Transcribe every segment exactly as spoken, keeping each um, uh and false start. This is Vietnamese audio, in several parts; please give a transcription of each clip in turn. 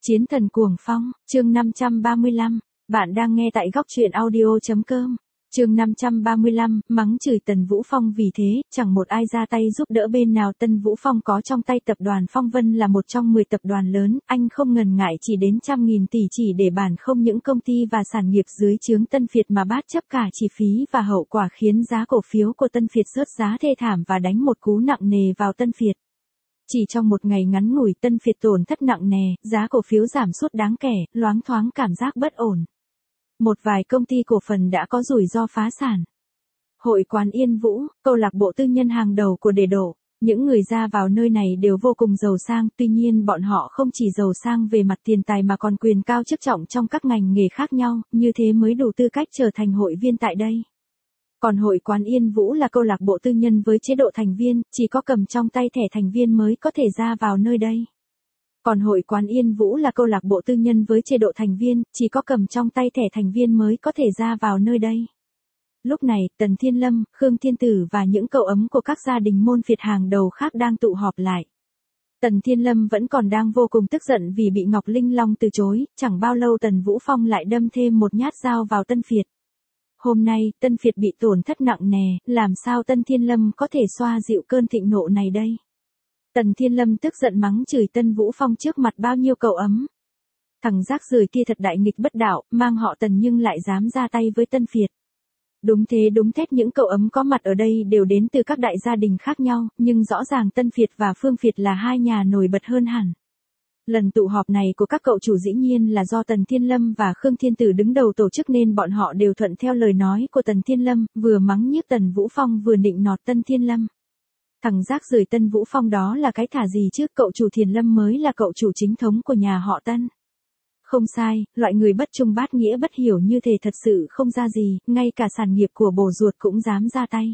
Chiến thần cuồng phong, chương năm trăm ba mươi lăm, bạn đang nghe tại góc truyện audio.com. Chương năm trăm ba mươi lăm, mắng chửi Tần Vũ Phong vì thế, chẳng một ai ra tay giúp đỡ bên nào. Tần Vũ Phong có trong tay tập đoàn Phong Vân là một trong mười tập đoàn lớn, anh không ngần ngại chỉ đến trăm nghìn tỷ chỉ để bản không những công ty và sản nghiệp dưới trướng Tân Việt mà bát chấp cả chi phí và hậu quả khiến giá cổ phiếu của Tân Việt rớt giá thê thảm và đánh một cú nặng nề vào Tân Việt. Chỉ trong một ngày ngắn ngủi Tân Việt tổn thất nặng nề, giá cổ phiếu giảm sút đáng kể, loáng thoáng cảm giác bất ổn. Một vài công ty cổ phần đã có rủi ro phá sản. Hội quán Yên Vũ, câu lạc bộ tư nhân hàng đầu của Đề Độ, những người ra vào nơi này đều vô cùng giàu sang, tuy nhiên bọn họ không chỉ giàu sang về mặt tiền tài mà còn quyền cao chức trọng trong các ngành nghề khác nhau, như thế mới đủ tư cách trở thành hội viên tại đây. Còn hội quán Yên Vũ là câu lạc bộ tư nhân với chế độ thành viên, chỉ có cầm trong tay thẻ thành viên mới có thể ra vào nơi đây. Còn hội quán Yên Vũ là câu lạc bộ tư nhân với chế độ thành viên, chỉ có cầm trong tay thẻ thành viên mới có thể ra vào nơi đây. Lúc này, Tần Thiên Lâm, Khương Thiên Tử và những cậu ấm của các gia đình môn phiệt hàng đầu khác đang tụ họp lại. Tần Thiên Lâm vẫn còn đang vô cùng tức giận vì bị Ngọc Linh Long từ chối, chẳng bao lâu Tần Vũ Phong lại đâm thêm một nhát dao vào Tân Việt. Hôm nay, Tân Việt bị tổn thất nặng nề, làm sao Tần Thiên Lâm có thể xoa dịu cơn thịnh nộ này đây? Tần Thiên Lâm tức giận mắng chửi Tần Vũ Phong trước mặt bao nhiêu cậu ấm. Thằng rác rưởi kia thật đại nghịch bất đạo, mang họ Tần nhưng lại dám ra tay với Tân Việt. Đúng thế đúng thét, những cậu ấm có mặt ở đây đều đến từ các đại gia đình khác nhau, nhưng rõ ràng Tân Việt và Phương Việt là hai nhà nổi bật hơn hẳn. Lần tụ họp này của các cậu chủ dĩ nhiên là do Tần Thiên Lâm và Khương Thiên Tử đứng đầu tổ chức nên bọn họ đều thuận theo lời nói của Tần Thiên Lâm, vừa mắng nhiếc Tần Vũ Phong vừa nịnh nọt Tần Thiên Lâm. Thằng rác rưởi Tần Vũ Phong đó là cái thả gì chứ, cậu chủ Thiền Lâm mới là cậu chủ chính thống của nhà họ Tân. Không sai, loại người bất trung bát nghĩa bất hiểu như thế thật sự không ra gì, ngay cả sản nghiệp của bồ ruột cũng dám ra tay.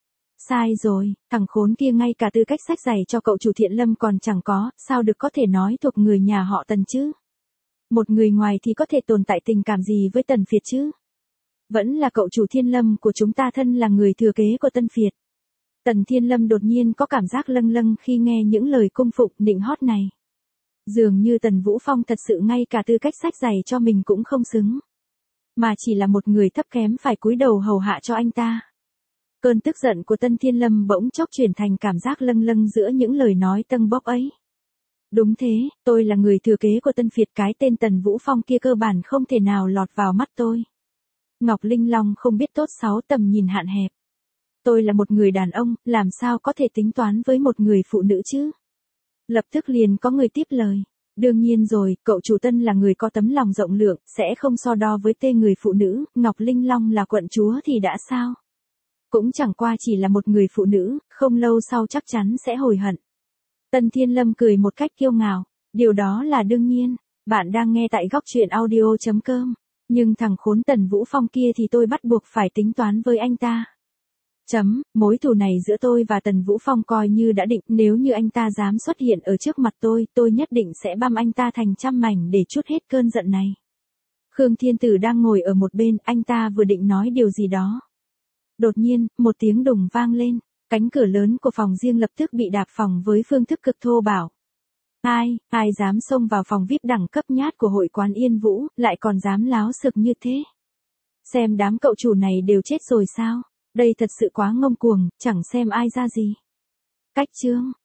Sai rồi, thằng khốn kia ngay cả tư cách sách giày cho cậu chủ Thiện Lâm còn chẳng có, sao được có thể nói thuộc người nhà họ Tần chứ? Một người ngoài thì có thể tồn tại tình cảm gì với Tần Việt chứ? Vẫn là cậu chủ Thiên Lâm của chúng ta thân là người thừa kế của Tân Việt. Tần Thiên Lâm đột nhiên có cảm giác lâng lâng khi nghe những lời cung phục nịnh hót này. Dường như Tần Vũ Phong thật sự ngay cả tư cách sách giày cho mình cũng không xứng. Mà chỉ là một người thấp kém phải cúi đầu hầu hạ cho anh ta. Cơn tức giận của Tần Thiên Lâm bỗng chốc chuyển thành cảm giác lâng lâng giữa những lời nói tâng bốc ấy. Đúng thế, tôi là người thừa kế của Tân Việt, cái tên Tần Vũ Phong kia cơ bản không thể nào lọt vào mắt tôi. Ngọc Linh Long không biết tốt xấu, tầm nhìn hạn hẹp. Tôi là một người đàn ông, làm sao có thể tính toán với một người phụ nữ chứ? Lập tức liền có người tiếp lời. Đương nhiên rồi, cậu chủ Tân là người có tấm lòng rộng lượng, sẽ không so đo với tê người phụ nữ, Ngọc Linh Long là quận chúa thì đã sao? Cũng chẳng qua chỉ là một người phụ nữ, không lâu sau chắc chắn sẽ hối hận. Tần Thiên Lâm cười một cách kiêu ngạo, điều đó là đương nhiên, bạn đang nghe tại góc truyện audio.com, nhưng thằng khốn Tần Vũ Phong kia thì tôi bắt buộc phải tính toán với anh ta. Chấm, mối thù này giữa tôi và Tần Vũ Phong coi như đã định, nếu như anh ta dám xuất hiện ở trước mặt tôi, tôi nhất định sẽ băm anh ta thành trăm mảnh để trút hết cơn giận này. Khương Thiên Tử đang ngồi ở một bên, anh ta vừa định nói điều gì đó. Đột nhiên, một tiếng đùng vang lên, cánh cửa lớn của phòng riêng lập tức bị đạp phòng với phương thức cực thô bạo. Ai, ai dám xông vào phòng vi ai pi đẳng cấp nhát của hội quán Yên Vũ, lại còn dám láo xực như thế? Xem đám cậu chủ này đều chết rồi sao? Đây thật sự quá ngông cuồng, chẳng xem ai ra gì. Cách chương,